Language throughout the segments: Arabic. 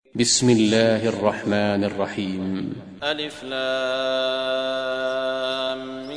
بسم الله الرحمن الرحيم. ألف لام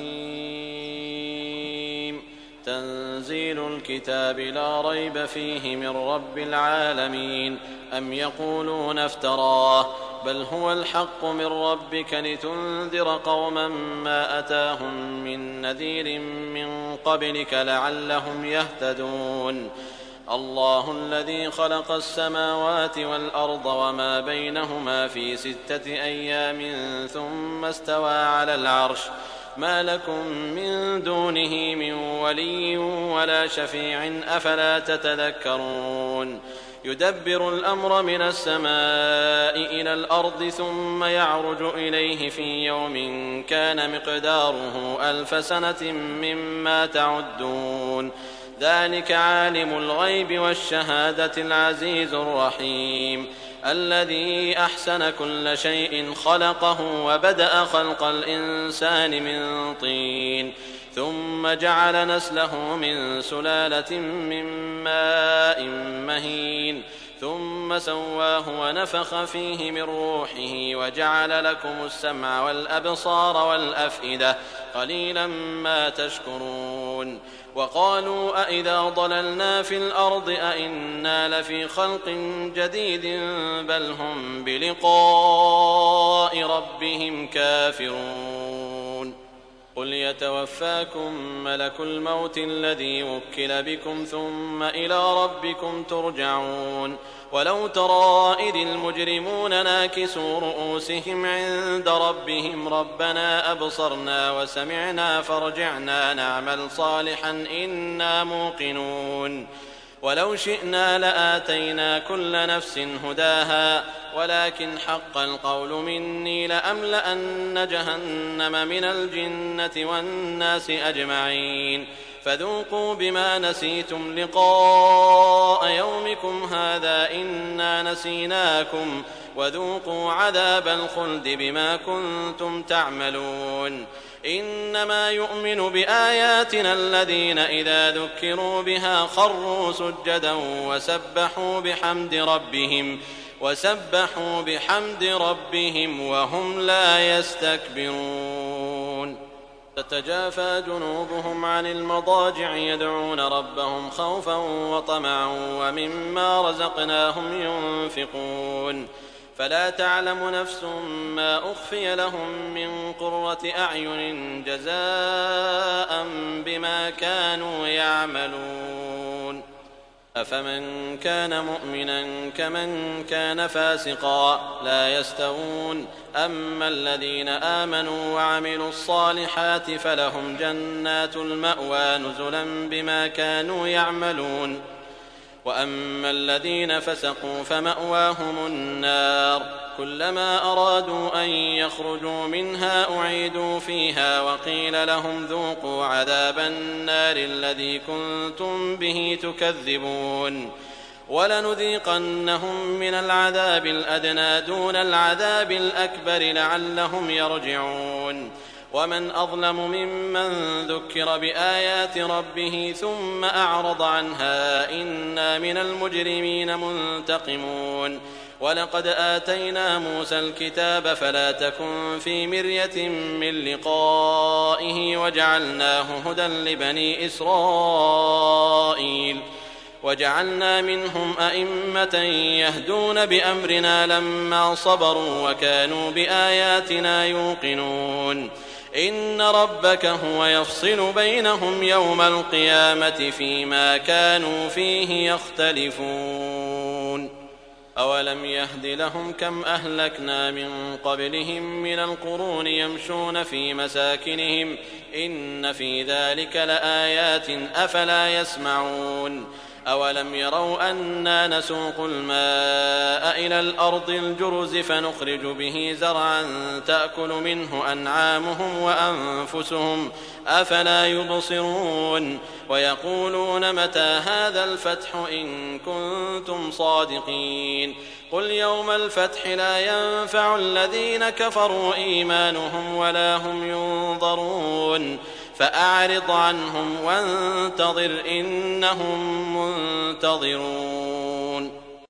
ميم. تنزيل الكتاب لا ريب فيه من رب العالمين. أم يقولون افتراه بل هو الحق من ربك لتنذر قوما ما أتاهم من نذير من قبلك لعلهم يهتدون. الله الذي خلق السماوات والأرض وما بينهما في 6 أيام ثم استوى على العرش ما لكم من دونه من ولي ولا شفيع أفلا تتذكرون. يدبر الأمر من السماء إلى الأرض ثم يعرج إليه في يوم كان مقداره 1000 سنة مما تعدون. ذلك عالم الغيب والشهادة العزيز الرحيم الذي أحسن كل شيء خلقه وبدأ خلق الإنسان من طين ثم جعل نسله من سلالة من ماء مهين ثم سواه ونفخ فيه من روحه وجعل لكم السمع والأبصار والأفئدة قليلا ما تشكرون. وقالوا أئذا ضللنا في الأرض أئنا لفي خلق جديد بل هم بلقاء ربهم كافرون. قل يتوفاكم ملك الموت الذي وكل بكم ثم إلى ربكم ترجعون. ولو ترى إذ المجرمون ناكسوا رؤوسهم عند ربهم ربنا أبصرنا وسمعنا فارجعنا نعمل صالحا إنا موقنون. ولو شئنا لآتينا كل نفس هداها ولكن حق القول مني لأملأن جهنم من الجنة والناس أجمعين. فذوقوا بما نسيتم لقاء يومكم هذا إنا نسيناكم وذوقوا عذاب الخلد بما كنتم تعملون. إنما يؤمن بآياتنا الذين إذا ذكروا بها خروا سجدا وسبحوا بحمد ربهم وهم لا يستكبرون. تتجافى جنوبهم عن المضاجع يدعون ربهم خوفا وطمعا ومما رزقناهم ينفقون. فلا تعلم نفس ما أخفي لهم من قرة أعين جزاء بما كانوا يعملون. أفمن كان مؤمنا كمن كان فاسقا لا يستوون. أما الذين آمنوا وعملوا الصالحات فلهم جنات المأوى نزلا بما كانوا يعملون. وأما الذين فسقوا فمأواهم النار كلما أرادوا أن يخرجوا منها أعيدوا فيها وقيل لهم ذوقوا عذاب النار الذي كنتم به تكذبون. ولنذيقنهم من العذاب الأدنى دون العذاب الأكبر لعلهم يرجعون. ومن أظلم ممن ذكر بآيات ربه ثم أعرض عنها إنا من المجرمين منتقمون. ولقد آتينا موسى الكتاب فلا تكن في مرية من لقائه وجعلناه هدى لبني إسرائيل وجعلنا منهم أئمة يهدون بأمرنا لما صبروا وكانوا بآياتنا يوقنون. إن ربك هو يفصل بينهم يوم القيامة فيما كانوا فيه يختلفون. أولم يهد لهم كم أهلكنا من قبلهم من القرون يمشون في مساكنهم إن في ذلك لآيات أفلا يسمعون. أولم يروا أنا نسوق الماء إلى الأرض الجرز فنخرج به زرعا تأكل منه أنعامهم وأنفسهم أفلا يبصرون. ويقولون متى هذا الفتح إن كنتم صادقين. قل يوم الفتح لا ينفع الذين كفروا إيمانهم ولا هم ينظرون. فأعرض عنهم وانتظر إنهم منتظرون.